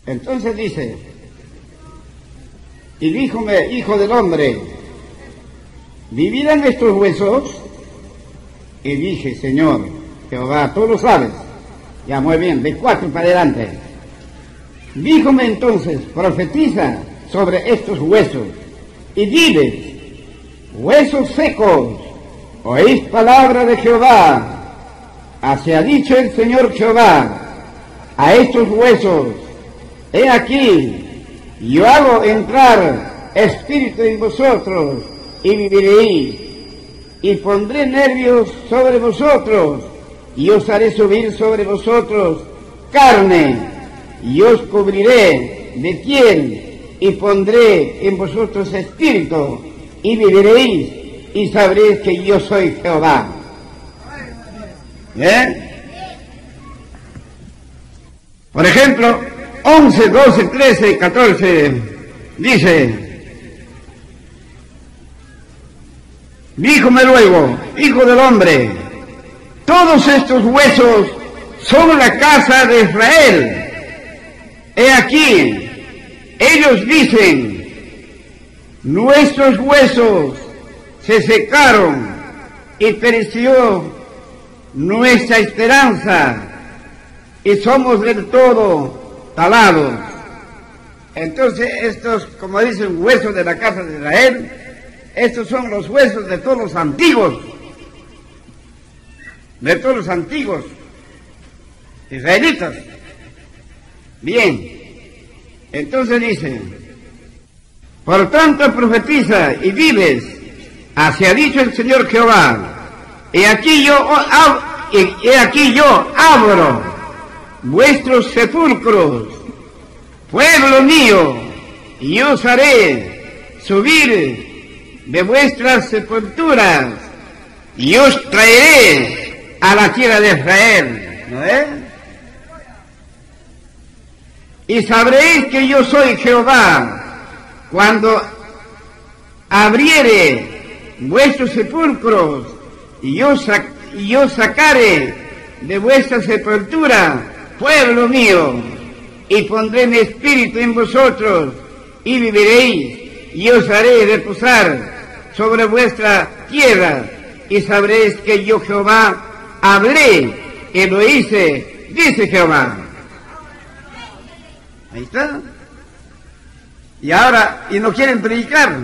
Entonces dice, y díjome, hijo del hombre, ¿vivirán estos huesos? Y dije, Señor Jehová, tú lo sabes. Ya, muy bien, de 4 para adelante. Díjome entonces, profetiza sobre estos huesos, y dile, huesos secos, oís palabra de Jehová. Así ha dicho el Señor Jehová a estos huesos, he aquí, yo hago entrar espíritu en vosotros, y viviréis, y pondré nervios sobre vosotros, y os haré subir sobre vosotros carne, y os cubriré de piel, y pondré en vosotros espíritu, y viviréis, y sabréis que yo soy Jehová. Por ejemplo, 11, 12, 13, 14, dice, díjome luego, hijo del hombre, todos estos huesos son la casa de Israel. He aquí, ellos dicen, nuestros huesos se secaron y pereció nuestra esperanza y somos del todo talados. Entonces estos, como dicen, huesos de la casa de Israel, estos son los huesos de todos los antiguos, israelitas. Bien, entonces dice, por tanto profetiza y diles, así ha dicho el Señor Jehová, he aquí yo abro vuestros sepulcros, pueblo mío, y os haré subir de vuestras sepulturas, y os traeré a la tierra de Israel. ¿No es? Y sabréis que yo soy Jehová, cuando abriere vuestros sepulcros, y yo sacare de vuestra sepultura, pueblo mío, y pondré mi espíritu en vosotros, y viviréis, y os haré reposar sobre vuestra tierra, y sabréis que yo Jehová hablé, y lo hice, dice Jehová. Ahí está. Y ahora, y no quieren predicar.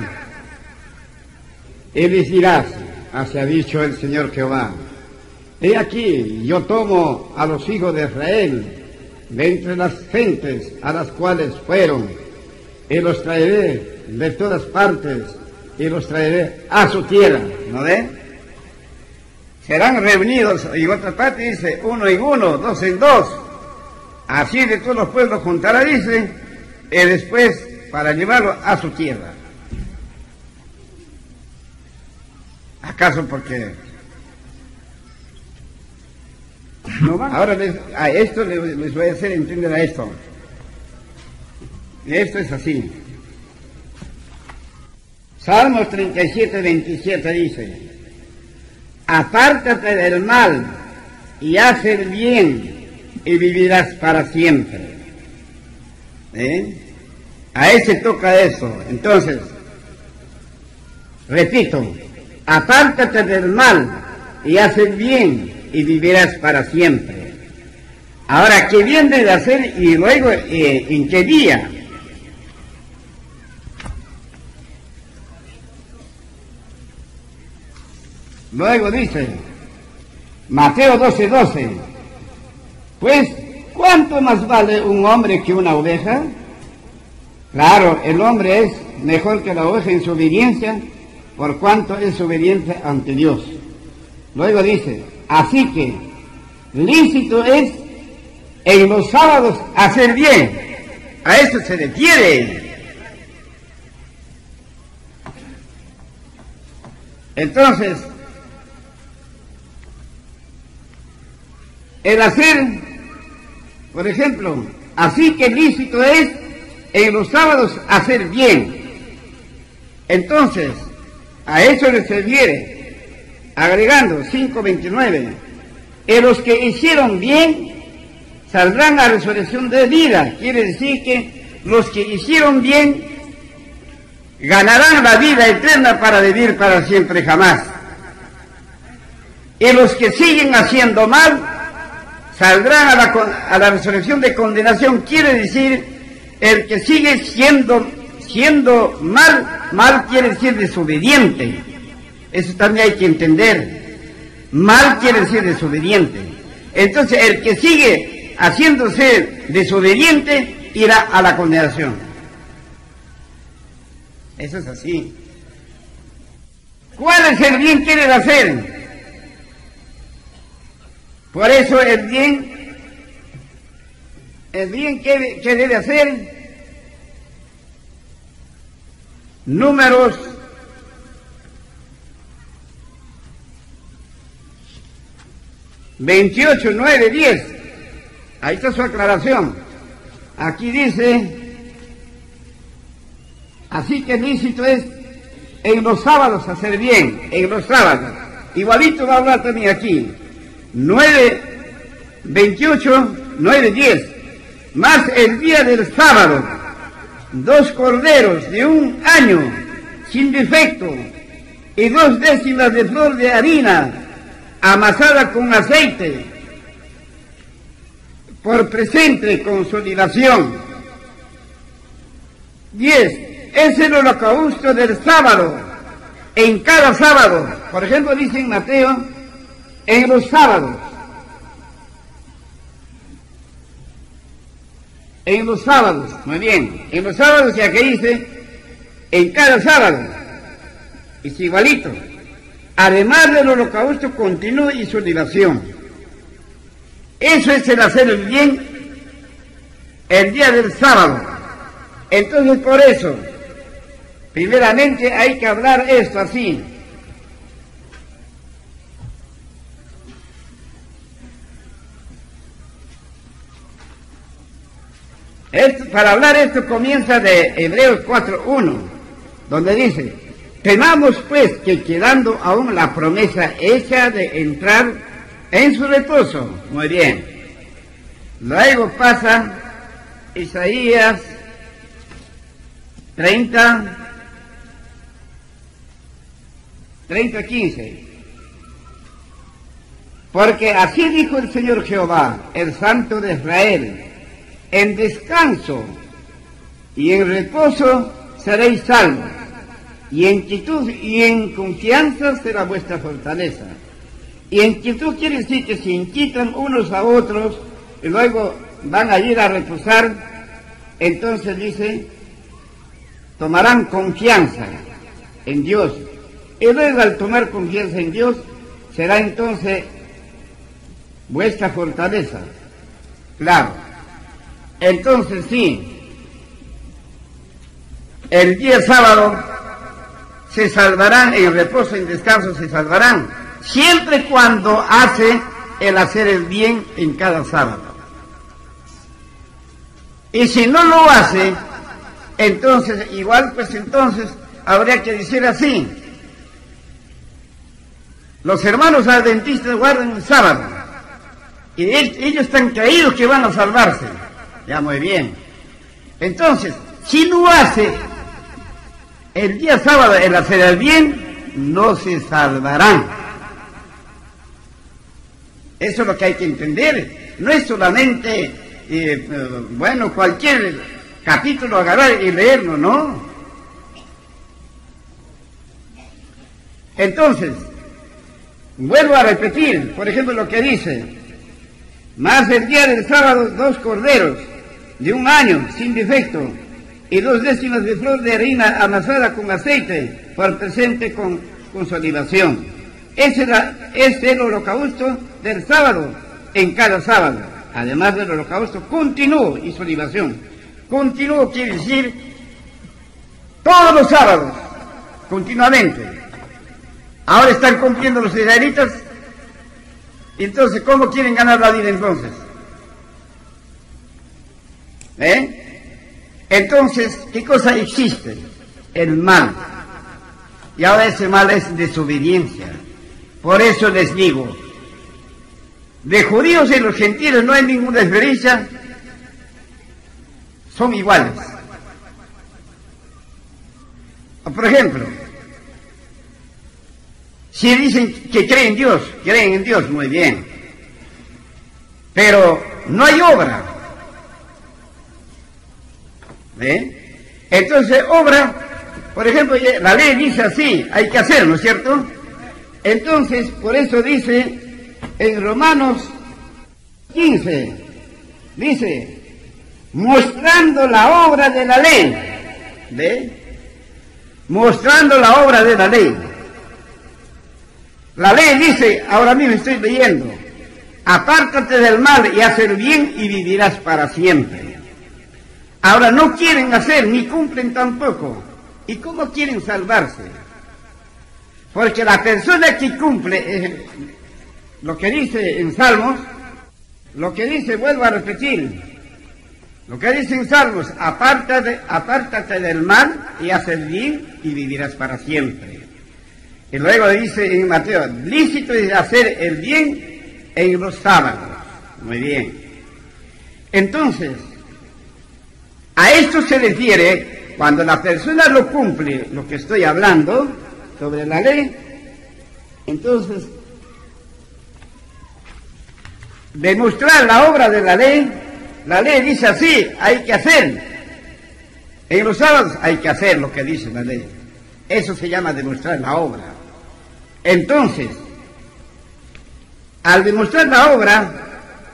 Y les dirás, así ha dicho el Señor Jehová, he aquí, yo tomo a los hijos de Israel de entre las gentes a las cuales fueron, y los traeré de todas partes, y los traeré a su tierra. ¿No ve? Serán reunidos, y otra parte dice, 1 en 1, 2 en 2, así de todos los pueblos juntará, dice, y después para llevarlo a su tierra. ¿Acaso porque no van? Ahora a esto les voy a hacer entender a esto. Esto es así. Salmos 37, 27 dice, apártate del mal y haz el bien y vivirás para siempre. A ese toca eso. Entonces, repito, apártate del mal y haz el bien y vivirás para siempre. Ahora, ¿qué bien debe hacer y luego en qué día? Luego dice, Mateo 12:12, pues, ¿cuánto más vale un hombre que una oveja? Claro, el hombre es mejor que la oveja en su obediencia, por cuanto es obediente ante Dios. Luego dice, así que lícito es en los sábados hacer bien. A eso se refiere. Entonces, el hacer, por ejemplo, así que lícito es en los sábados hacer bien. Entonces, a eso se refiere, agregando 5:29, en los que hicieron bien saldrán a resurrección de vida. Quiere decir que los que hicieron bien ganarán la vida eterna para vivir para siempre jamás. Y los que siguen haciendo mal saldrán a la resurrección de condenación. Quiere decir, el que sigue siendo mal quiere decir desobediente. Eso también hay que entender. Mal quiere decir desobediente. Entonces, el que sigue haciéndose desobediente irá a la condenación. Eso es así. ¿Cuál es el bien que debe hacer? Por eso el bien que debe hacer, Números 28, 9, 10. Ahí está su aclaración. Aquí dice, así que lícito es en los sábados hacer bien, en los sábados. Igualito va a hablar también aquí. 9, 28, 9, 10. Más el día del sábado, 2 corderos de 1 año, sin defecto, y 2 décimas de flor de harina, amasada con aceite, por presente consolidación. 10. Es el holocausto del sábado, en cada sábado. Por ejemplo, dice en Mateo, en los sábados. En los sábados, muy bien. En los sábados, ya que dice, en cada sábado. Es igualito. Además del holocausto continuo y su libación. Eso es el hacer el bien el día del sábado. Entonces, por eso, primeramente hay que hablar esto así. Para hablar esto comienza de Hebreos 4:1, donde dice, temamos pues que quedando aún la promesa hecha de entrar en su reposo. Muy bien. Luego pasa Isaías 30:15. Porque así dijo el Señor Jehová, el Santo de Israel, en descanso y en reposo seréis salvos, y en quietud y en confianza será vuestra fortaleza. Y en quietud quiere decir que se inquietan unos a otros y luego van a ir a reposar. Entonces dice, tomarán confianza en Dios, y luego al tomar confianza en Dios será entonces vuestra fortaleza. Claro. Entonces sí, el día sábado se salvarán, en reposo, en descanso se salvarán, siempre cuando hace el hacer el bien en cada sábado. Y si no lo hace, entonces, igual pues entonces habría que decir así, los hermanos adventistas guardan el sábado, y ellos están creídos que van a salvarse. Ya, muy bien. Entonces, si no hace el día sábado el hacer el bien, no se salvarán. Eso es lo que hay que entender. No es solamente, cualquier capítulo agarrar y leerlo, no. Entonces, vuelvo a repetir, por ejemplo, lo que dice, más el día del sábado 2 corderos de 1 año, sin defecto, y 2 décimas de flor de harina amasada con aceite, por presente con consolidación. Ese es el holocausto del sábado, en cada sábado, además del holocausto continuo y su libación. Continuo quiere decir todos los sábados, continuamente. Ahora están cumpliendo los israelitas, entonces, ¿cómo quieren ganar la vida entonces? Entonces, ¿qué cosa existe? El mal. Y ahora ese mal es desobediencia. Por eso les digo, De judíos y los gentiles no hay ninguna diferencia, son iguales. Por ejemplo, si dicen que creen en Dios, muy bien, pero no hay obra. Entonces, obra, por ejemplo, la ley dice así, hay que hacerlo, ¿no es cierto? Entonces, por eso dice en Romanos 15, dice, mostrando la obra de la ley, mostrando la obra de la ley. La ley dice, ahora mismo estoy leyendo, apártate del mal y haz el bien y vivirás para siempre. Ahora no quieren hacer ni cumplen tampoco. ¿Y cómo quieren salvarse? Porque la persona que cumple, lo que dice en Salmos, lo que dice, vuelvo a repetir, lo que dice en Salmos, apártate del mal y haz el bien y vivirás para siempre. Y luego dice en Mateo, lícito es hacer el bien en los sábados. Muy bien. Entonces, a esto se refiere cuando la persona lo cumple, lo que estoy hablando sobre la ley. Entonces, demostrar la obra de la ley dice así, hay que hacer. En los sábados hay que hacer lo que dice la ley. Eso se llama demostrar la obra. Entonces, al demostrar la obra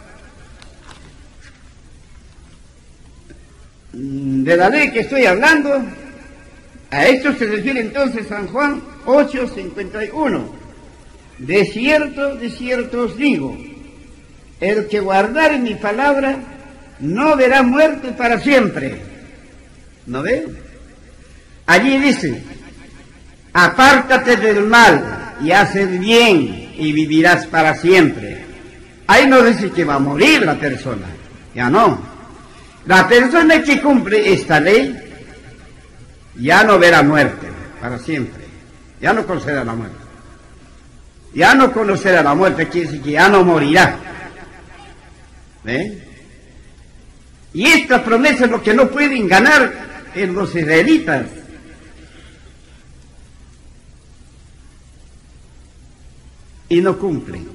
de la ley que estoy hablando, a esto se refiere entonces San Juan 8:51. De cierto os digo, el que guardare mi palabra no verá muerte para siempre. ¿No ve? Allí dice, apártate del mal y haz el bien y vivirás para siempre. Ahí no dice que va a morir la persona, ya no. La persona que cumple esta ley ya no verá muerte para siempre, ya no conocerá la muerte. Ya no conocerá la muerte, quiere decir que ya no morirá. ¿Ve? Y esta promesa es lo que no pueden ganar en los israelitas. Y no cumplen.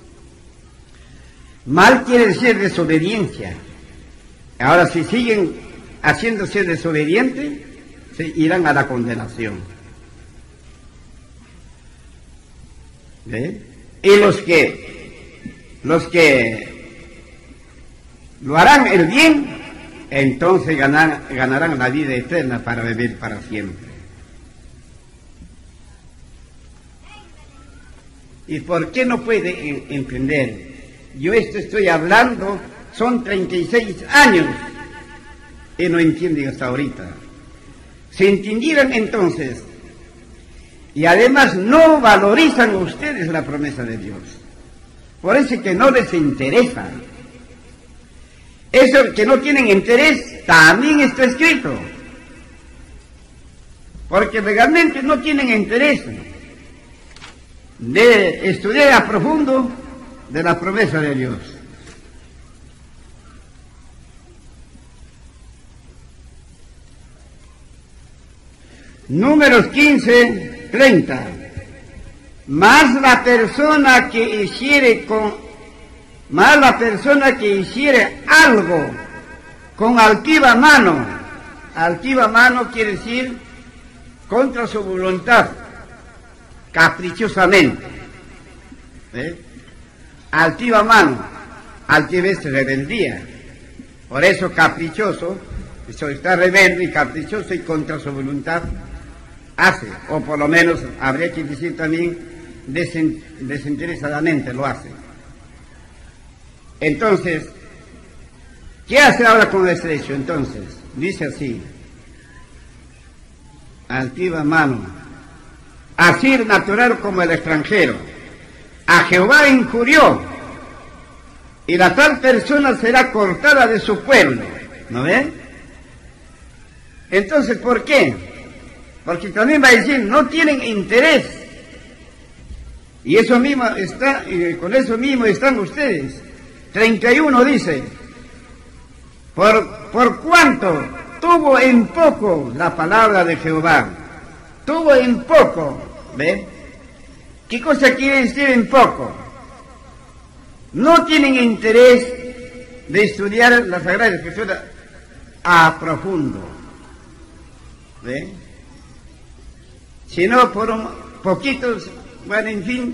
Mal quiere decir desobediencia. Ahora, si siguen haciéndose desobedientes, se irán a la condenación. ¿Ve? Y los que lo harán el bien, entonces ganarán la vida eterna para vivir para siempre. ¿Y por qué no puede entender? Yo estoy hablando, son 36 años y no entienden hasta ahorita. Si entendieran entonces, y además no valorizan ustedes la promesa de Dios, por eso que no les interesa. Eso que no tienen interés también está escrito, porque legalmente no tienen interés de estudiar a profundo de la promesa de Dios. Números 15:30. Más la persona que hiciere algo con altiva mano quiere decir contra su voluntad, caprichosamente. Altiva mano, altivez, rebeldía. Por eso caprichoso, eso está rebelde y caprichoso y contra su voluntad hace, o por lo menos habría que decir también desinteresadamente lo hace. Entonces, ¿qué hace ahora con este hecho? Entonces, dice así, altiva mano, así natural como el extranjero, a Jehová injurió, y la tal persona será cortada de su pueblo. ¿No ve? Entonces, ¿por qué? Porque también va a decir, no tienen interés Y eso mismo está, con eso mismo están ustedes. 31 dice, por cuanto tuvo en poco la palabra de Jehová, tuvo en poco, ¿ve? ¿Qué cosa quiere decir en poco? No tienen interés de estudiar la Sagrada Escritura a profundo, ¿ve? Sino por un poquitos, bueno, en fin,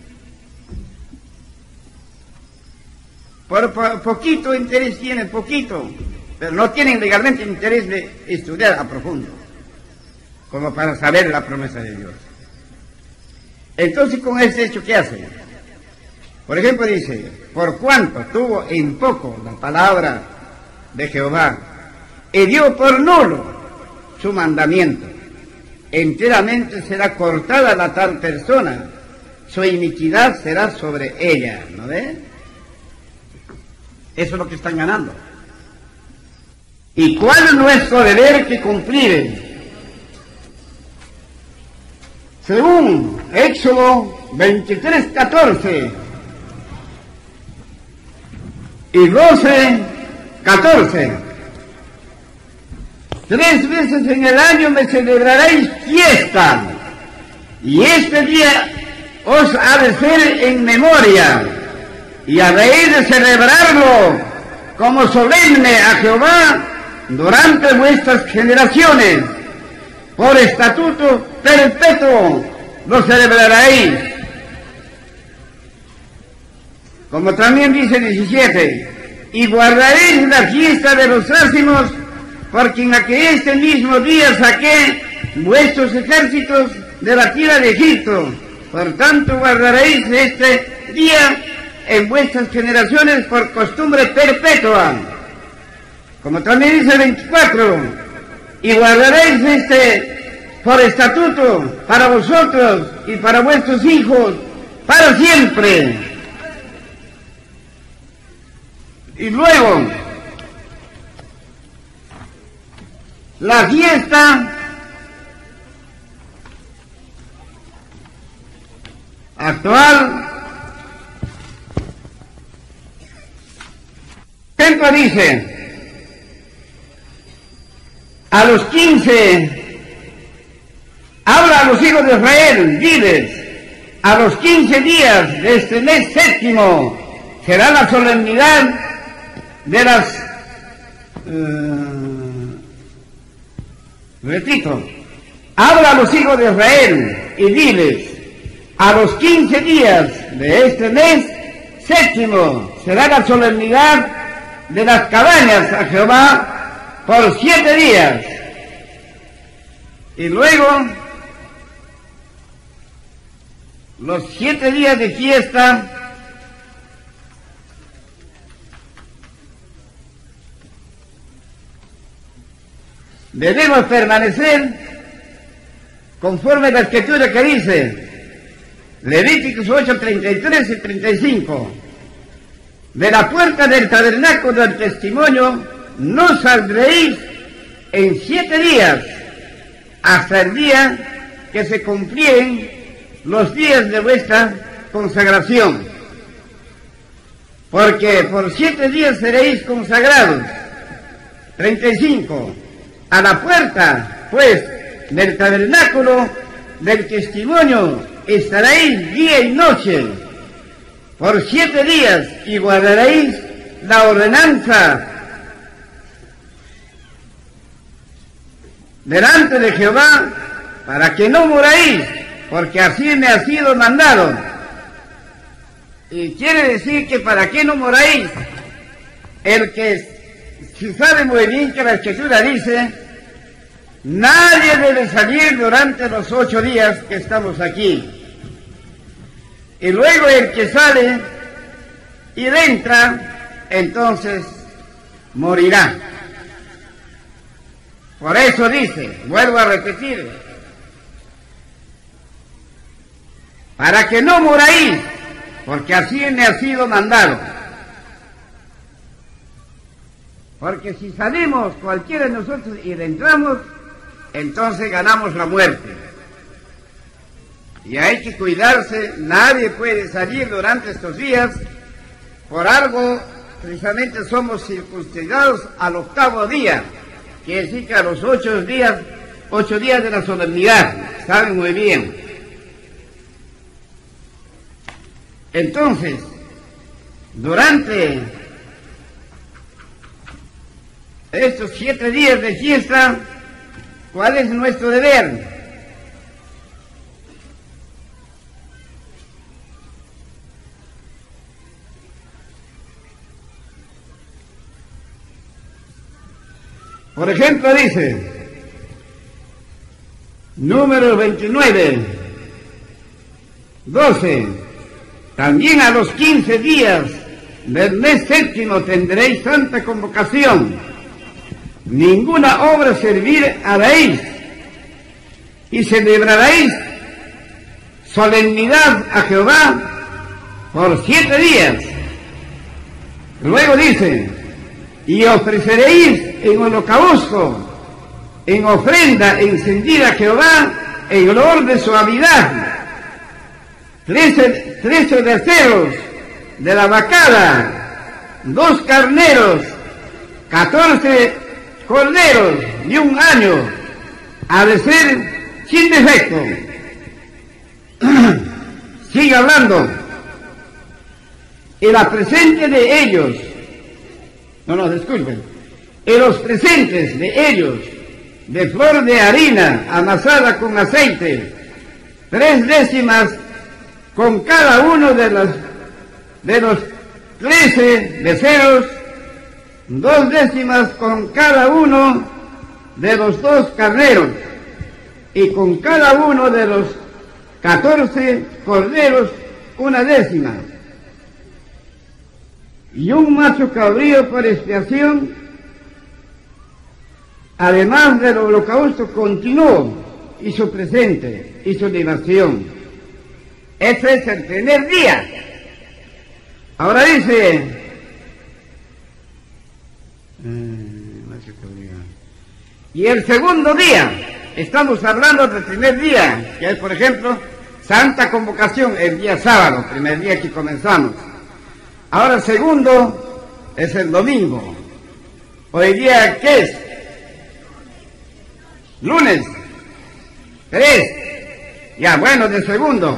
por poquito interés tienen, poquito, pero no tienen legalmente interés de estudiar a profundo, como para saber la promesa de Dios. Entonces, con ese hecho, ¿qué hace? Por ejemplo, dice, por cuanto tuvo en poco la palabra de Jehová, y dio por nulo su mandamiento, enteramente será cortada la tal persona, su iniquidad será sobre ella, ¿no ve? Eso es lo que están ganando. ¿Y cuál es nuestro deber que cumplir? Según Éxodo 23:14 y 12:14, 3 veces en el año me celebraréis fiesta, y este día os ha de ser en memoria, y habéis de celebrarlo como solemne a Jehová durante vuestras generaciones. Por estatuto perpetuo lo celebraréis. Como también dice 17, y guardaréis la fiesta de los ácimos, porque en este mismo día saqué vuestros ejércitos de la tierra de Egipto. Por tanto guardaréis este día en vuestras generaciones por costumbre perpetua. Como también dice 24, y guardaréis por estatuto para vosotros y para vuestros hijos para siempre. Y luego, la fiesta actual, ejemplo dice, a los 15, habla a los hijos de Israel, diles, a los 15 días de este mes séptimo será la solemnidad de las, repito, habla a los hijos de Israel y diles, a los 15 días de este mes séptimo será la solemnidad de las cabañas a Jehová por 7 días. Y luego, los 7 días de fiesta debemos permanecer conforme a la escritura que dice, Levíticos 8:33 y 35, de la puerta del tabernáculo del testimonio no saldréis en 7 días, hasta el día que se cumplieren los días de vuestra consagración, porque por 7 días seréis consagrados. 35, a la puerta, pues, del tabernáculo del testimonio estaréis día y noche, por 7 días, y guardaréis la ordenanza delante de Jehová, para que no muráis, porque así me ha sido mandado. Y quiere decir que para qué no moráis, el que si sabe muy bien que la escritura dice, nadie debe salir durante los 8 días que estamos aquí. Y luego el que sale y entra, entonces morirá. Por eso dice, vuelvo a repetir, para que no muráis, porque así me ha sido mandado. Porque si salimos cualquiera de nosotros y entramos, entonces ganamos la muerte. y hay que cuidarse. Nadie puede salir durante estos días. Por algo, precisamente somos circuncidados al 8º día, quiere decir que a los 8 días de la solemnidad, saben muy bien. Entonces, durante estos 7 días de fiesta, ¿cuál es nuestro deber? Por ejemplo, dice, número 29, 12, también a los 15 días del mes 7º tendréis santa convocación, ninguna obra servir haréis, y celebraréis solemnidad a Jehová por 7 días. Luego dice, y ofreceréis en holocausto, en ofrenda encendida a Jehová, en olor de suavidad, 13 becerros de la vacada, 2 carneros, 14 corderos de 1 año, ha de ser sin defecto. Sigue hablando. Y la presente de ellos, disculpen, y los presentes de ellos, de flor de harina amasada con aceite, 3 décimas con cada uno de los 13 becerros, 2 décimas con cada uno de los 2 carneros, y con cada uno de los 14 corderos 1 décima, y un macho cabrío por expiación, además del holocausto continuo y su presente y su libación. Ese es el primer día. Ahora dice, y el segundo día, estamos hablando del primer día, que es, por ejemplo, Santa Convocación, el día sábado, primer día que comenzamos. Ahora el segundo es el domingo. Hoy día, ¿qué es? Lunes. 3. Ya, bueno, del segundo.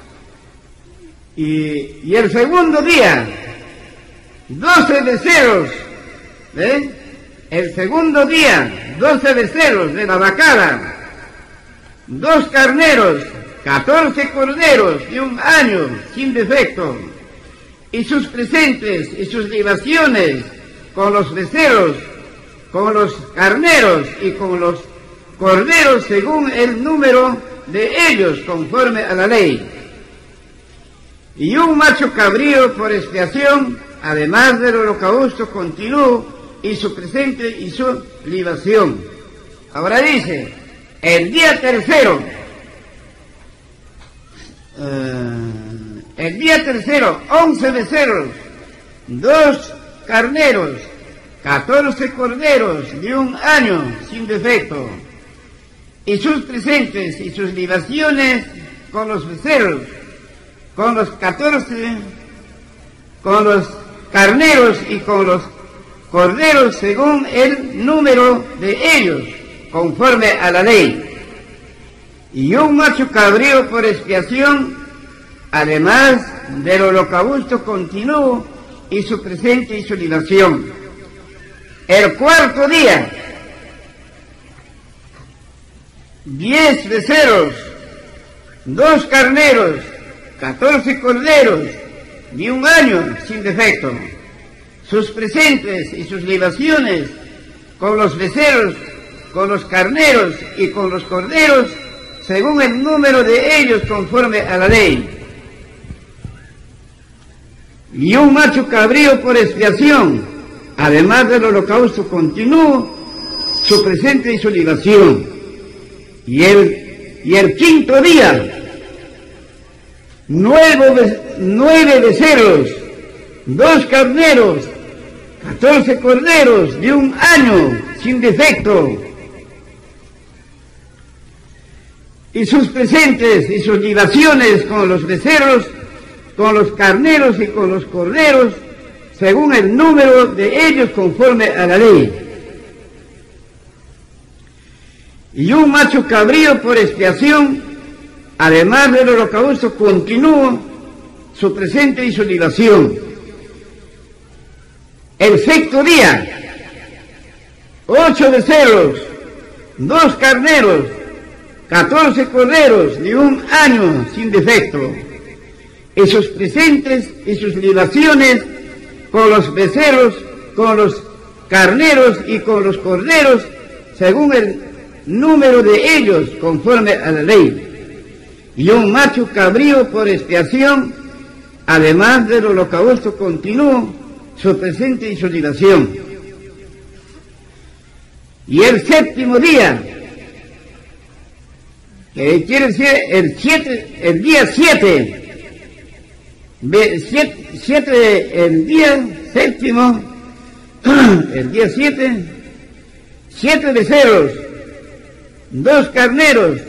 Y el segundo día, 12 becerros, ¿eh? El segundo día, 12 becerros de la vacada, 2 carneros, 14 corderos de 1 año, sin defecto, y sus presentes y sus libaciones, con los becerros, con los carneros y con los corderos, según el número de ellos, conforme a la ley. Y un macho cabrío por expiación, además del holocausto continuo, y su presente y su libación. Ahora dice, el día tercero, 11 becerros, 2 carneros, 14 corderos de 1 año, sin defecto, y sus presentes y sus libaciones con los becerros, con los 14, con los carneros y con los corderos según el número de ellos, conforme a la ley. Y un macho cabrío por expiación, además del holocausto continuo y su presente y su libación. El cuarto día, 10 becerros, 2 carneros, 14 corderos de 1 año, sin defecto, sus presentes y sus libaciones, con los becerros, con los carneros y con los corderos, según el número de ellos, conforme a la ley. Y un macho cabrío por expiación, además del holocausto continuo, su presente y su libación. Y el quinto día, 9 becerros, 2 carneros, 14 corderos de 1 año, sin defecto, y sus presentes y sus libaciones con los becerros, con los carneros y con los corderos, según el número de ellos conforme a la ley. Y un macho cabrío por expiación, además del holocausto continuo, su presente y su libación. El sexto día, 8 becerros, 2 carneros, 14 corderos de 1 año sin defecto, y sus presentes y sus libaciones con los becerros, con los carneros y con los corderos, según el número de ellos, conforme a la ley. Y un macho cabrío por expiación, además del holocausto continuo, su presente y su libación. Y el séptimo día, que quiere decir el día 7, el día séptimo, el día 7 becerros, 2 carneros.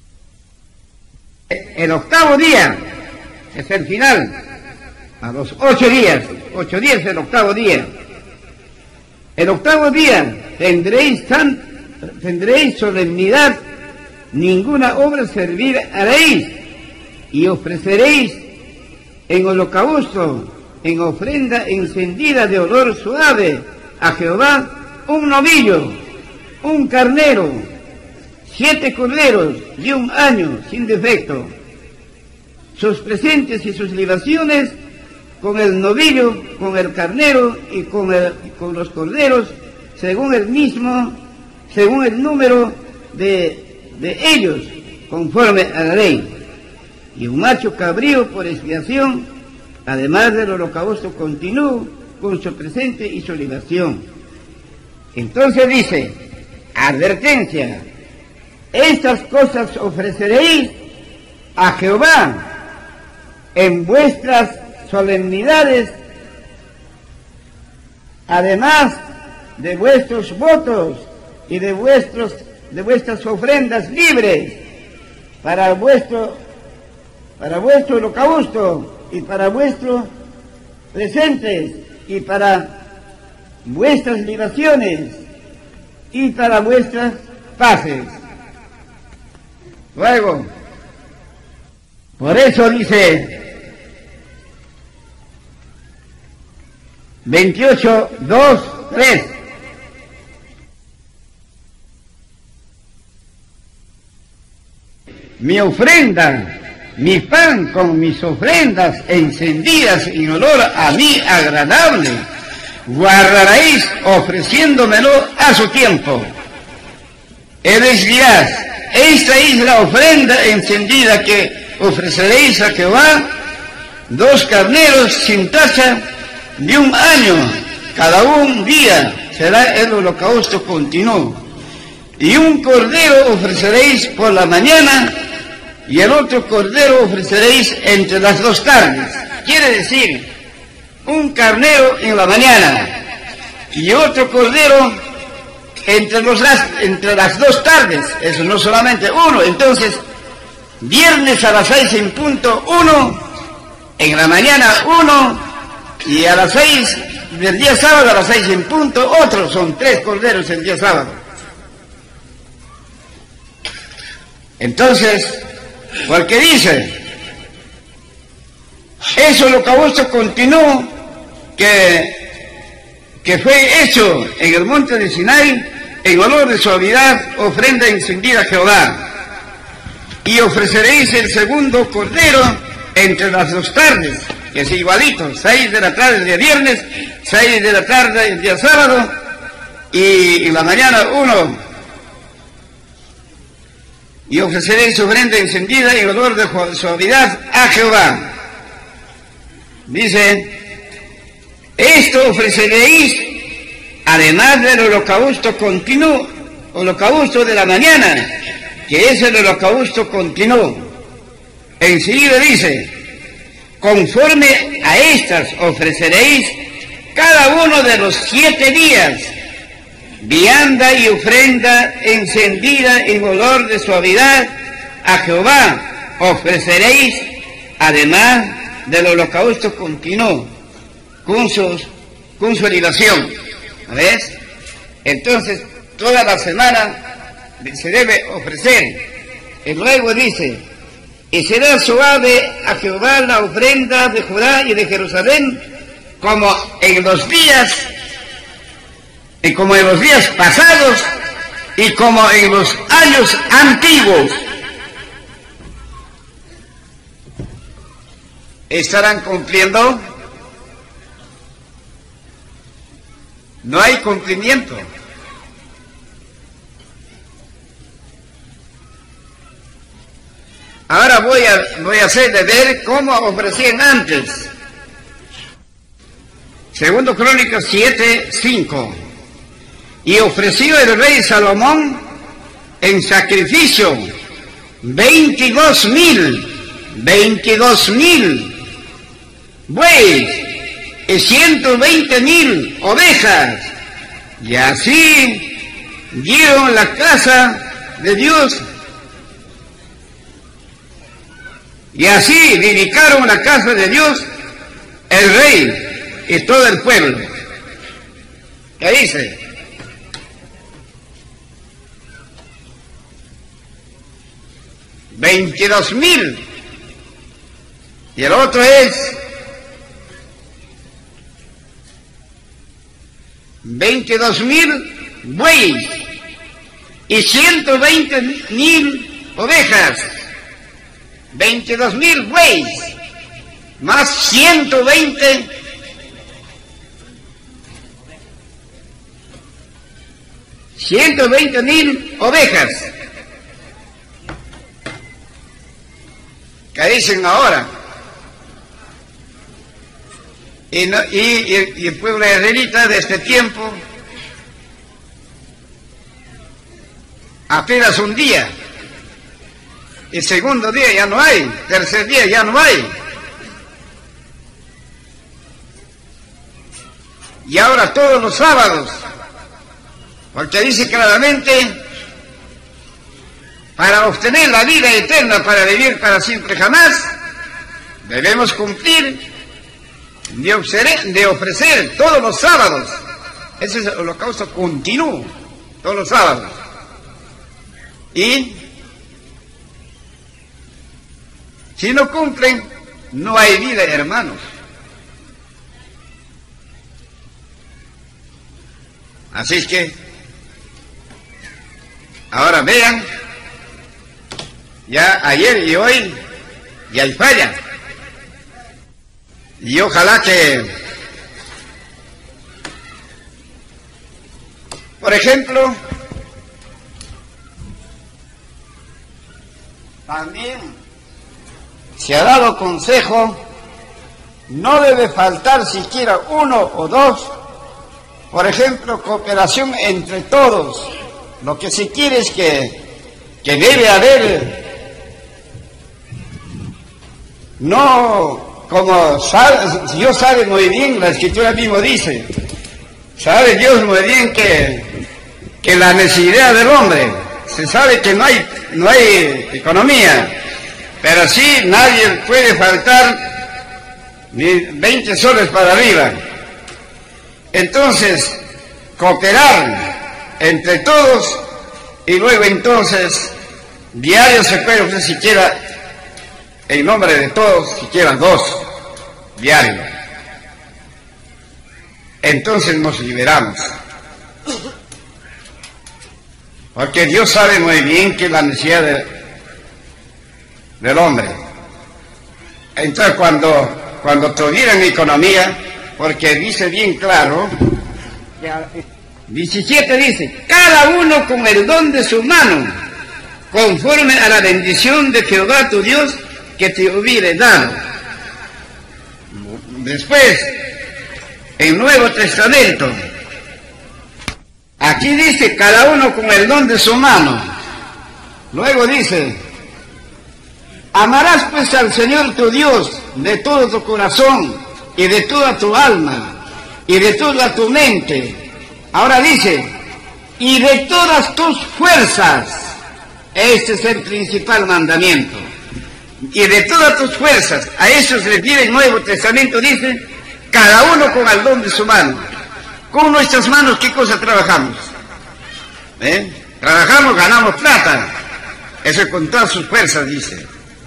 El octavo día es el final, a los 8 días el octavo día. El octavo día tendréis solemnidad, ninguna obra servir haréis, y ofreceréis en holocausto, en ofrenda encendida de olor suave a Jehová, un novillo, un carnero, 7 corderos de 1 año sin defecto, sus presentes y sus libaciones con el novillo, con el carnero y con los corderos, según el número de ellos, conforme a la ley. Y un macho cabrío por expiación, además del holocausto continuo, con su presente y su libación. Entonces dice, advertencia, estas cosas ofreceréis a Jehová en vuestras solemnidades, además de vuestros votos y de vuestras ofrendas libres para vuestro holocausto y para vuestros presentes y para vuestras libaciones y para vuestras paces. Luego, por eso dice 28, 2, 3. Mi ofrenda, mi pan con mis ofrendas encendidas en olor a mí agradable, guardaréis ofreciéndomelo a su tiempo. Él les dirá, esta es la ofrenda encendida que ofreceréis a Jehová, 2 carneros sin tacha de 1 año, cada un día será el holocausto continuo. Y un cordero ofreceréis por la mañana, y el otro cordero ofreceréis entre las 2 tardes. Quiere decir, un carnero en la mañana, y otro cordero entre las 2 tardes. Eso no solamente uno. Entonces, viernes a las 6 en punto, uno, en la mañana uno, y a las 6 del día sábado, a las 6 en punto, otro. Son 3 corderos el día sábado. Entonces, porque dice, ese holocausto continuó que fue hecho en el monte de Sinai, en olor de suavidad, ofrenda encendida a Jehová. Y ofreceréis el segundo cordero entre las 2 tardes, que es igualito, 6 de la tarde el día viernes, 6 de la tarde el día sábado, y en la mañana uno. Y ofreceréis ofrenda encendida en olor de suavidad a Jehová. Dice, esto ofreceréis además del holocausto continuo, holocausto de la mañana, que es el holocausto continuo. Enseguida dice, conforme a estas ofreceréis cada uno de los 7 días vianda y ofrenda encendida en olor de suavidad a Jehová ofreceréis, además del holocausto continuo, con su libación. ¿Ves? Entonces, toda la semana se debe ofrecer. Y luego dice, y será suave a Jehová la ofrenda de Judá y de Jerusalén, como en los días pasados y como en los años antiguos. ¿Estarán cumpliendo? No hay cumplimiento. Ahora voy a hacer de ver cómo ofrecían antes. Segundo Crónicas 7:5. Y ofreció el rey Salomón en sacrificio 22,000 bueyes y 120,000 ovejas. Y así dieron la casa de Dios. Y así dedicaron la casa de Dios el rey y todo el pueblo. ¿Qué dice? $22,000. Y el otro es 22,000 bueyes y 120,000 ovejas. 22,000 bueyes más 120,000 ovejas. ¿Qué dicen ahora? Y el pueblo israelita de este tiempo, apenas un día, el segundo día ya no hay, tercer día ya no hay. Y ahora todos los sábados, porque dice claramente, para obtener la vida eterna, para vivir para siempre jamás, debemos cumplir de ofrecer todos los sábados. Ese es el holocausto continuo, todos los sábados. Y si no cumplen, no hay vida, hermanos. Así es que, ahora vean, ya ayer y hoy, ya hay falla. Y ojalá que, por ejemplo, también se ha dado consejo, no debe faltar siquiera uno o dos, por ejemplo, cooperación entre todos. Lo que se quiere es que debe haber, no como Dios sabe muy bien, la Escritura mismo dice, sabe Dios muy bien que la necesidad del hombre, se sabe que no hay economía, pero sí nadie puede faltar ni 20 soles para arriba. Entonces, cooperar entre todos y luego entonces, diario se puede ofrecer siquiera, en nombre de todos, siquiera 2 diarios. Entonces nos liberamos. Porque Dios sabe muy bien que la necesidad del hombre. Entonces cuando tuvieran economía, porque dice bien claro, 17 dice, cada uno con el don de su mano, conforme a la bendición de Jehová tu Dios, que te hubiere dado. Después, en Nuevo Testamento, aquí dice cada uno con el don de su mano. Luego dice, amarás pues al Señor tu Dios de todo tu corazón y de toda tu alma y de toda tu mente. Ahora dice, y de todas tus fuerzas. Este es el principal mandamiento. Y de todas tus fuerzas, a eso se refiere el Nuevo Testamento, dice, cada uno con el don de su mano. Con nuestras manos, ¿qué cosa trabajamos? Trabajamos, ganamos plata. Eso es con todas sus fuerzas, dice.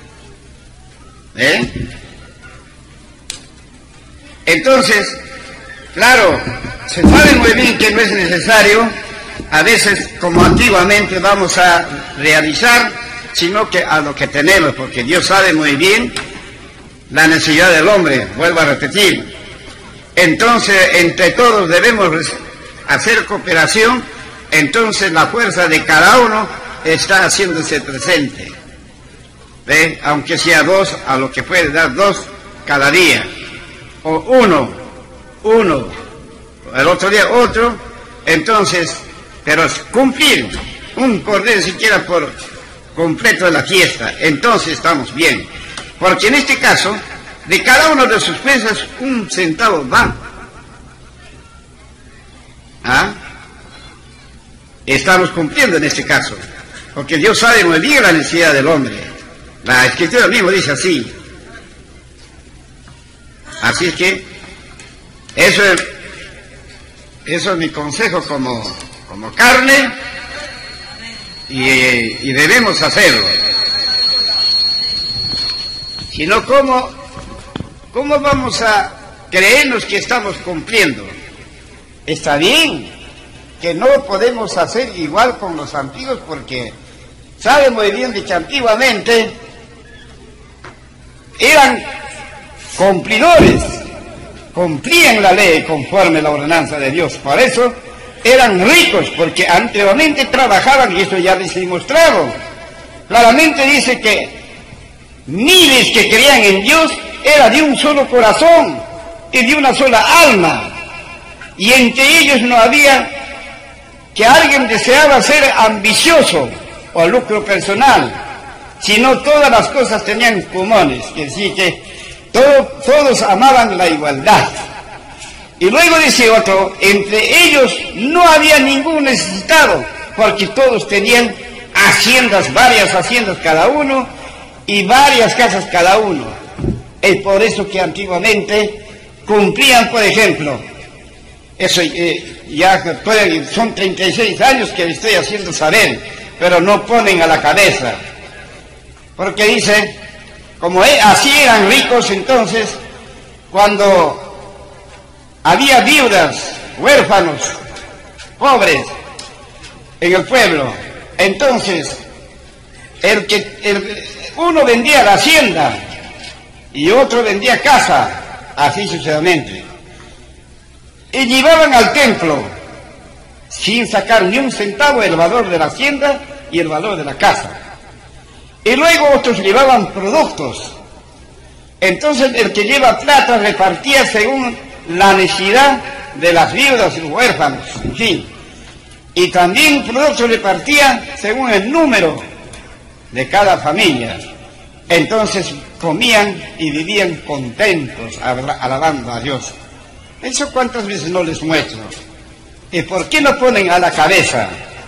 Entonces, claro, se sabe muy bien que no es necesario, a veces, como antiguamente, vamos a realizar, sino que a lo que tenemos, porque Dios sabe muy bien la necesidad del hombre, vuelvo a repetir. Entonces, entre todos debemos hacer cooperación, entonces la fuerza de cada uno está haciéndose presente. Aunque sea dos, a lo que puede dar dos cada día, o uno, el otro día otro, entonces, pero cumplir un cordero siquiera por completo de la fiesta, entonces estamos bien, porque en este caso, de cada uno de sus fuerzas, 1 centavo va. Estamos cumpliendo en este caso, porque Dios sabe muy bien la necesidad del hombre. La Escritura mismo dice así. Así es que eso es mi consejo como carne, y debemos hacerlo. Si no, ¿cómo vamos a creernos que estamos cumpliendo? Está bien que no podemos hacer igual con los antiguos, porque saben muy bien de que antiguamente eran cumplidores, cumplían la ley conforme la ordenanza de Dios. Por eso eran ricos, porque anteriormente trabajaban, y esto ya les he demostrado. Claramente dice que miles que creían en Dios era de un solo corazón y de una sola alma, y entre ellos no había que alguien deseaba ser ambicioso o lucro personal, sino todas las cosas tenían comunes, que decir que todos amaban la igualdad. Y luego dice otro, entre ellos no había ningún necesitado, porque todos tenían haciendas, varias haciendas cada uno, y varias casas cada uno. Es por eso que antiguamente cumplían, por ejemplo, eso son 36 años que le estoy haciendo saber, pero no ponen a la cabeza, porque dice, como así eran ricos, entonces, cuando había viudas, huérfanos, pobres en el pueblo, entonces uno vendía la hacienda y otro vendía casa, así sucesivamente, y llevaban al templo sin sacar ni un centavo el valor de la hacienda y el valor de la casa. Y luego otros llevaban productos. Entonces el que lleva plata repartía según la necesidad de las viudas y los huérfanos, en fin. Y también productos repartía según el número de cada familia. Entonces comían y vivían contentos, alabando a Dios. Eso cuántas veces no les muestro. ¿Y por qué no ponen a la cabeza?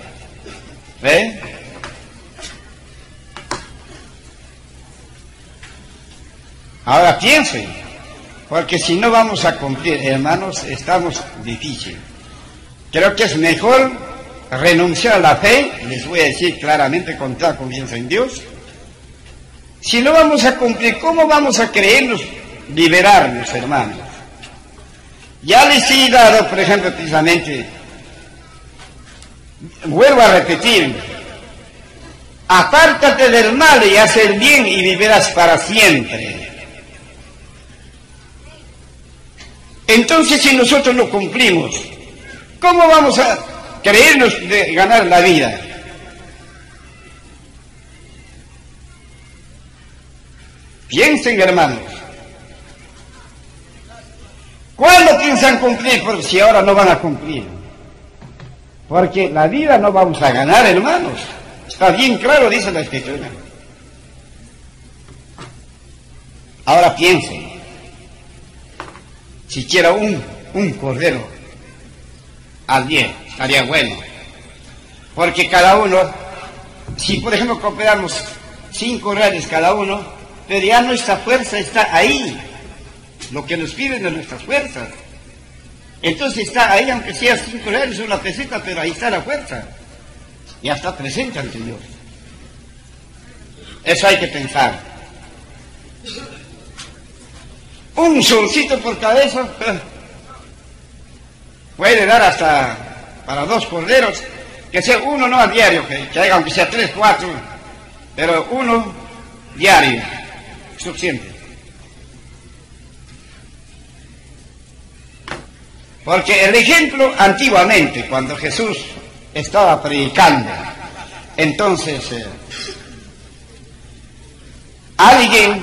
Ahora piensen, porque si no vamos a cumplir, hermanos, estamos difícil. Creo que es mejor renunciar a la fe, les voy a decir claramente, con toda confianza en Dios. Si no vamos a cumplir, ¿cómo vamos a creernos liberarnos, hermanos? Ya les he dado, por ejemplo, precisamente, vuelvo a repetir, apártate del mal y haz el bien y vivirás para siempre. Entonces, si nosotros no cumplimos, ¿cómo vamos a creernos de ganar la vida? Piensen, hermanos. ¿Cuándo piensan cumplir? Porque si ahora no van a cumplir. Porque la vida no vamos a ganar, hermanos. Está bien claro, dice la Escritura. Ahora piensen. Siquiera un cordero al día estaría bueno. Porque cada uno si por ejemplo cooperamos 5 reales cada uno, pero ya nuestra fuerza está ahí. Lo que nos piden de nuestras fuerzas. Entonces está ahí, aunque sea 5 reales, una peseta, pero ahí está la fuerza. Ya está presente ante Dios. Eso hay que pensar. Un solcito por cabeza puede dar hasta para 2 corderos, que sea uno no a diario, que haga aunque sea 3, 4, pero uno diario, suficiente. Porque el ejemplo antiguamente, cuando Jesús estaba predicando, entonces alguien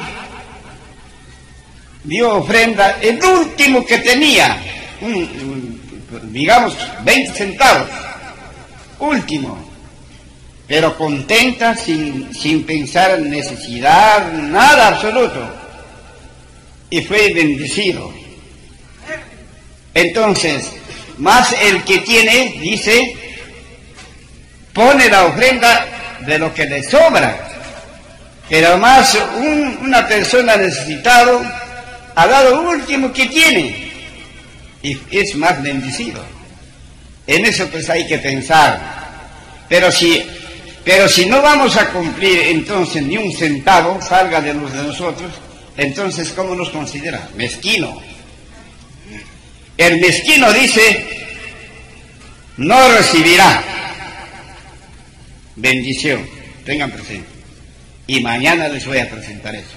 dio ofrenda, el último que tenía, digamos 20 centavos, último, pero contenta, sin pensar en necesidad, nada absoluto, y fue bendecido. Entonces, más el que tiene, dice, pone la ofrenda de lo que le sobra, pero más una persona necesitada ha dado lo último que tiene y es más bendecido. En eso pues hay que pensar. Pero si no vamos a cumplir entonces ni un centavo salga de nosotros, entonces ¿cómo nos considera? Mezquino. El mezquino dice, no recibirá bendición. Tengan presente. Y mañana les voy a presentar eso.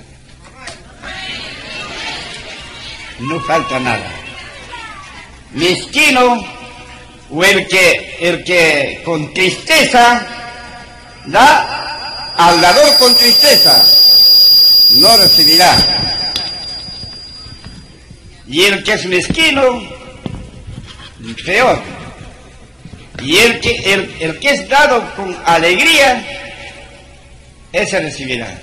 No falta nada. Mezquino, o el que con tristeza da, al dador con tristeza no recibirá. Y el que es mezquino, peor. Y el que es dado con alegría, ese recibirá.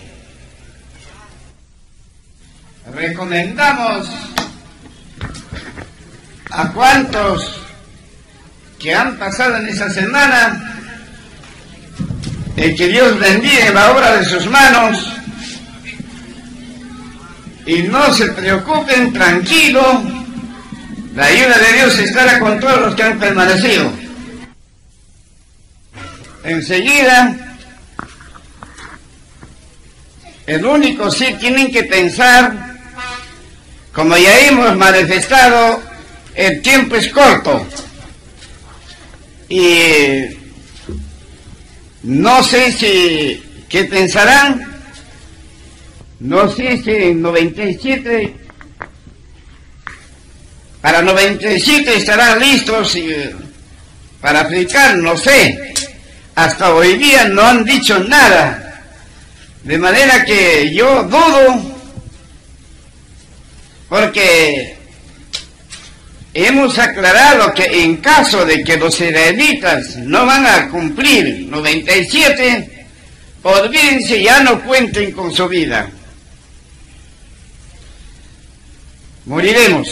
Recomendamos a cuantos que han pasado en esa semana, que Dios bendiga la obra de sus manos, y no se preocupen, tranquilo, la ayuda de Dios estará con todos los que han permanecido. Enseguida, el único sí tienen que pensar, como ya hemos manifestado, el tiempo es corto, y no sé si, ¿qué pensarán? No sé si en 97, para 97 estarán listos para aplicar, no sé. Hasta hoy día no han dicho nada. De manera que yo dudo, porque hemos aclarado que en caso de que los israelitas no van a cumplir 97, olvídense, ya no cuenten con su vida. Moriremos,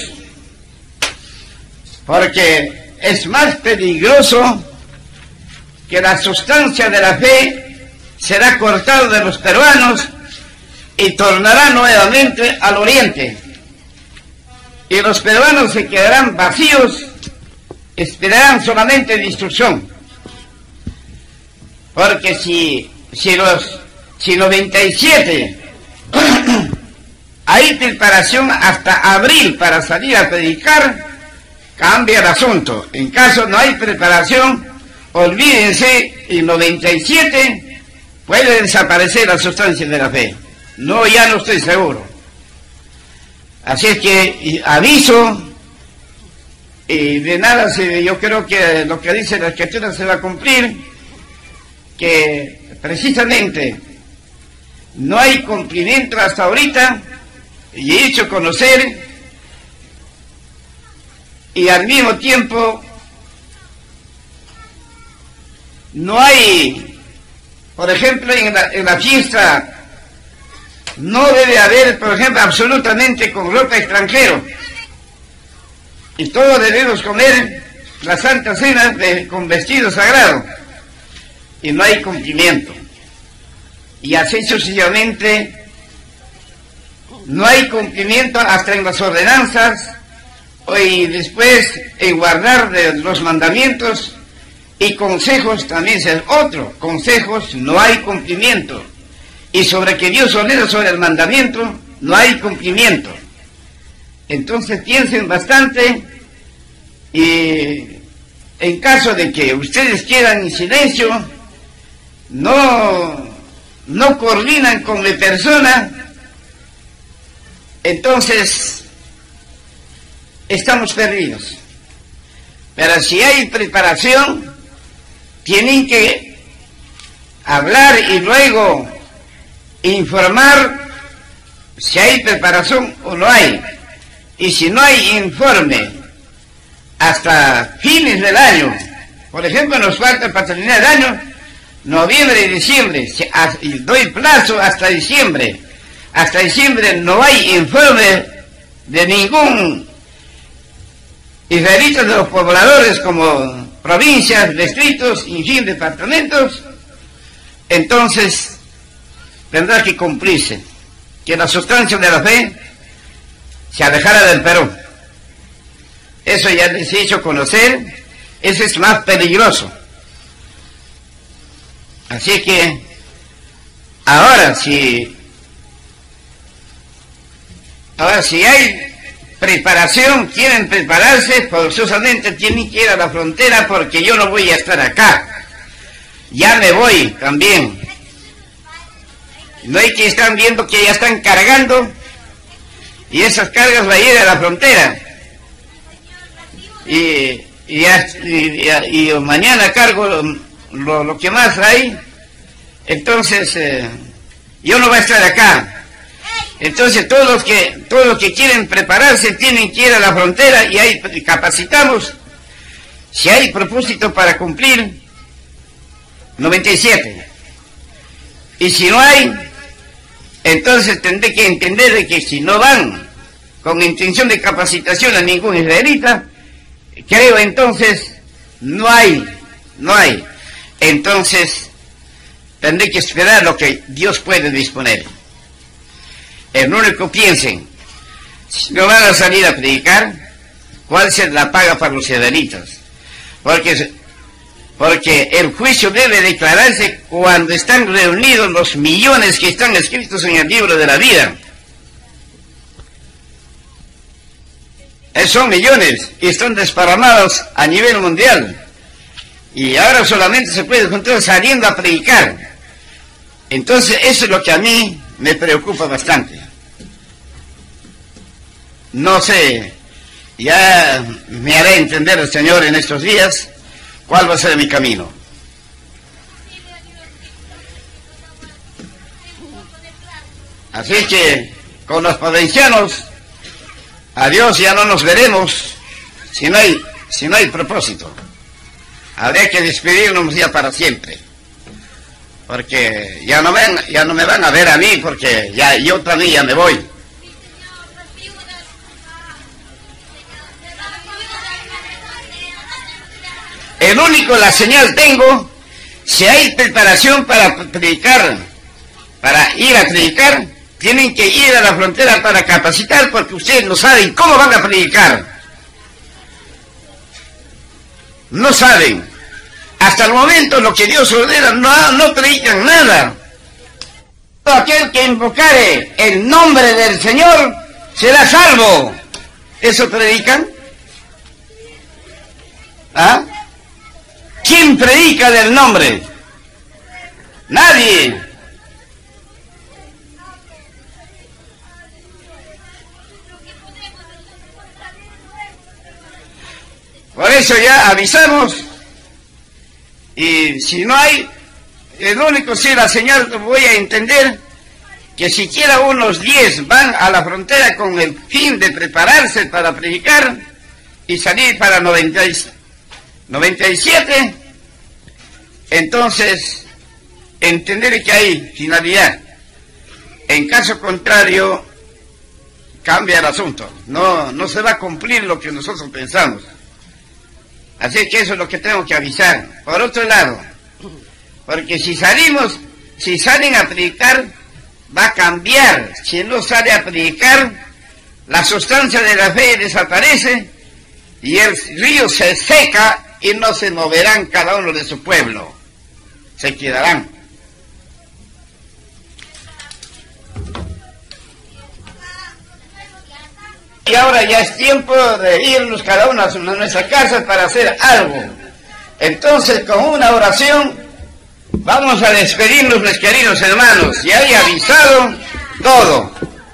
porque es más peligroso que la sustancia de la fe será cortada de los peruanos y tornará nuevamente al oriente, y los peruanos se quedarán vacíos, esperarán solamente destrucción. Porque si 97 hay preparación hasta abril para salir a predicar, cambia el asunto. En caso no hay preparación, olvídense, en 97 puede desaparecer la sustancia de la fe. No, ya no estoy seguro. Así es que aviso, y de nada, yo creo que lo que dice la Escritura se va a cumplir, que precisamente no hay cumplimiento hasta ahorita, y he hecho conocer, y al mismo tiempo no hay, por ejemplo, en la fiesta no debe haber, por ejemplo, absolutamente con ropa extranjero, y todos debemos comer la Santa Cena con vestido sagrado. y no hay cumplimiento. Y así sucesivamente, no hay cumplimiento hasta en las ordenanzas, y después en guardar de los mandamientos, y consejos también es otro. Consejos no hay cumplimiento. Y sobre que Dios ordena sobre el mandamiento, no hay cumplimiento. Entonces piensen bastante, y en caso de que ustedes quedan en silencio, no coordinan con la persona, entonces estamos perdidos. Pero si hay preparación, tienen que hablar y luego informar si hay preparación o no hay. Y si no hay informe hasta fines del año, por ejemplo, nos falta para terminar el año, noviembre y diciembre, doy plazo hasta diciembre. Hasta diciembre no hay informe de ningún israelita de los pobladores como provincias, distritos, y en fin, departamentos. Entonces tendrá que cumplirse que la sustancia de la fe se alejara del Perú. Eso ya les he hecho conocer, eso es más peligroso. Así que ahora si hay preparación, quieren prepararse, forzosamente tienen que ir a la frontera, porque yo no voy a estar acá. Ya me voy también. No hay que estar viendo que ya están cargando, y esas cargas van a ir a la frontera. Y mañana cargo lo que más hay. Entonces yo no voy a estar acá. Entonces todos los que quieren prepararse tienen que ir a la frontera, y ahí capacitamos. Si hay propósito para cumplir, 97. Y si no hay, entonces tendré que entender de que si no van con intención de capacitación a ningún israelita, creo entonces no hay. Entonces tendré que esperar lo que Dios puede disponer. El único piensen, si no van a salir a predicar, ¿cuál será la paga para los israelitas? Porque el juicio debe declararse cuando están reunidos los millones que están escritos en el libro de la vida. Son millones y están desparramados a nivel mundial. Y ahora solamente se puede encontrar saliendo a predicar. Entonces eso es lo que a mí me preocupa bastante. No sé, ya me haré entender el Señor en estos días cuál va a ser mi camino. Así que con los provincianos, adiós, ya no nos veremos si no hay propósito. Habría que despedirnos ya para siempre, porque ya no me van a ver a mí, porque ya yo también ya me voy. El único, la señal tengo, si hay preparación para predicar, para ir a predicar, tienen que ir a la frontera para capacitar, porque ustedes no saben cómo van a predicar. No saben. Hasta el momento lo que Dios ordena, no predican nada. Todo aquel que invocare el nombre del Señor será salvo. ¿Eso predican? ¿Ah? ¿Quién predica del nombre? Nadie. Por eso ya avisamos, y si no hay, el único, si la señal voy a entender, que siquiera unos 10 van a la frontera con el fin de prepararse para predicar y salir para 97, entonces entender que hay finalidad. En caso contrario, cambia el asunto, no se va a cumplir lo que nosotros pensamos. Así que eso es lo que tengo que avisar. Por otro lado, Porque si salen a predicar, va a cambiar. Si no sale a predicar, la sustancia de la fe desaparece y el río se seca y no se moverán cada uno de su pueblo. Se quedarán. Y ahora ya es tiempo de irnos cada uno a nuestra casa para hacer algo. Entonces, con una oración, vamos a despedirnos, mis queridos hermanos. Ya he avisado todo.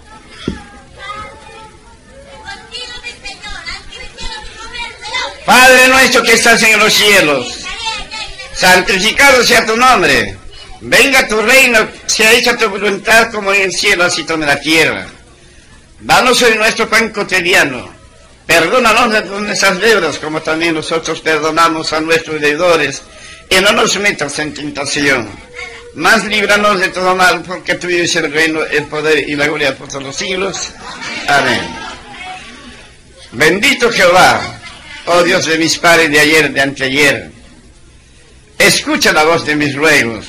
Padre nuestro que estás en los cielos, santificado sea tu nombre. Venga tu reino, sea hecha tu voluntad como en el cielo, así como en la tierra. Danos hoy nuestro pan cotidiano. Perdónanos de nuestras deudas, como también nosotros perdonamos a nuestros deudores. Y no nos metas en tentación, mas líbranos de todo mal, porque tuyo es el reino, el poder y la gloria por todos los siglos. Amén. Bendito Jehová, oh Dios de mis padres de ayer, de anteayer. Escucha la voz de mis ruegos.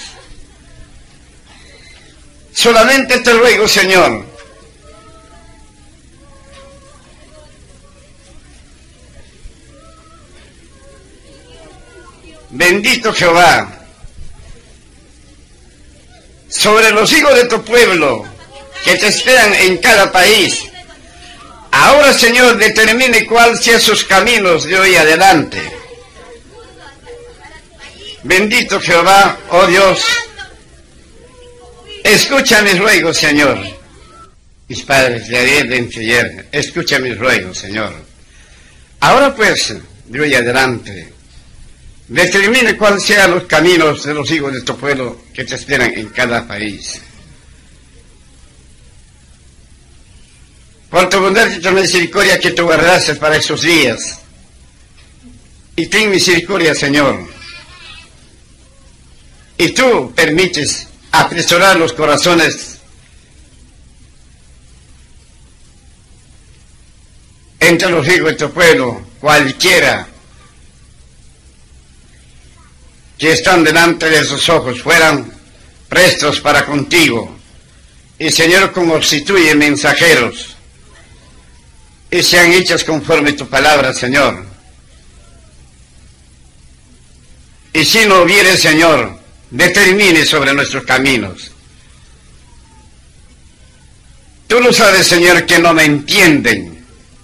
Solamente te ruego, Señor, bendito Jehová, sobre los hijos de tu pueblo que te esperan en cada país. Ahora, Señor, determine cuál sean sus caminos de hoy adelante. Bendito Jehová, oh Dios, escucha mis ruegos, Señor. Mis padres de ayer, de anteayer, escucha mis ruegos, Señor. Ahora pues, de hoy adelante, determine cuáles sean los caminos de los hijos de tu pueblo que te esperan en cada país. Por tu bondad y tu misericordia que tú guardaste para estos días. Y ten misericordia, Señor. Y tú permites apresurar los corazones entre los hijos de tu pueblo, cualquiera que están delante de sus ojos fueran prestos para contigo. Y Señor, constituye mensajeros y sean hechas conforme tu palabra, Señor. Y si no hubiere, Señor, determine sobre nuestros caminos. Tú lo sabes, Señor, que no me entienden.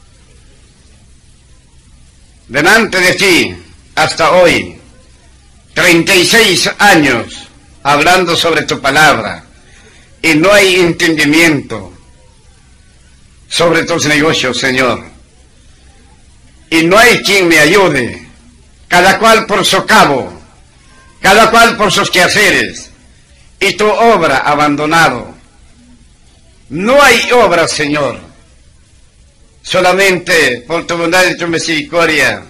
Delante de ti, hasta hoy, 36 años hablando sobre tu palabra, y no hay entendimiento sobre tus negocios, Señor. Y no hay quien me ayude, cada cual por su cabo, cada cual por sus quehaceres, y tu obra abandonado. No hay obra, Señor, solamente por tu bondad y tu misericordia.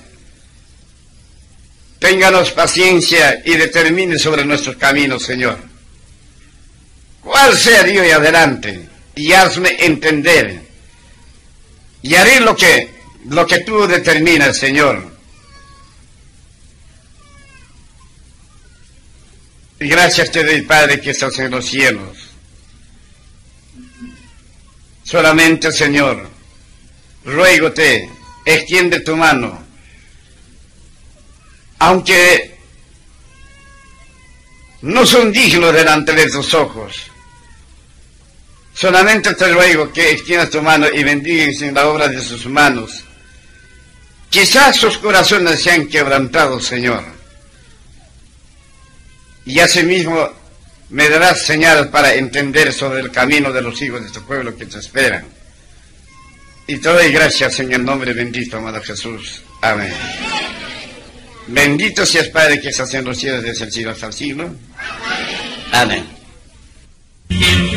Ténganos paciencia y determine sobre nuestros caminos, Señor. ¿Cuál sea de hoy adelante? Y hazme entender. Y haré lo que tú determinas, Señor. Y gracias te doy, Padre, que estás en los cielos. Solamente, Señor, ruégote, extiende tu mano. Aunque no son dignos delante de tus ojos, solamente te ruego que extiendas tu mano y bendigas en la obra de sus manos. Quizás sus corazones se han quebrantado, Señor, y asimismo me darás señales para entender sobre el camino de los hijos de tu pueblo que te esperan. Y te doy gracias en el nombre bendito, amado Jesús. Amén. Bendito seas, Padre, que estás en los cielos desde el siglo hasta el siglo. Amén.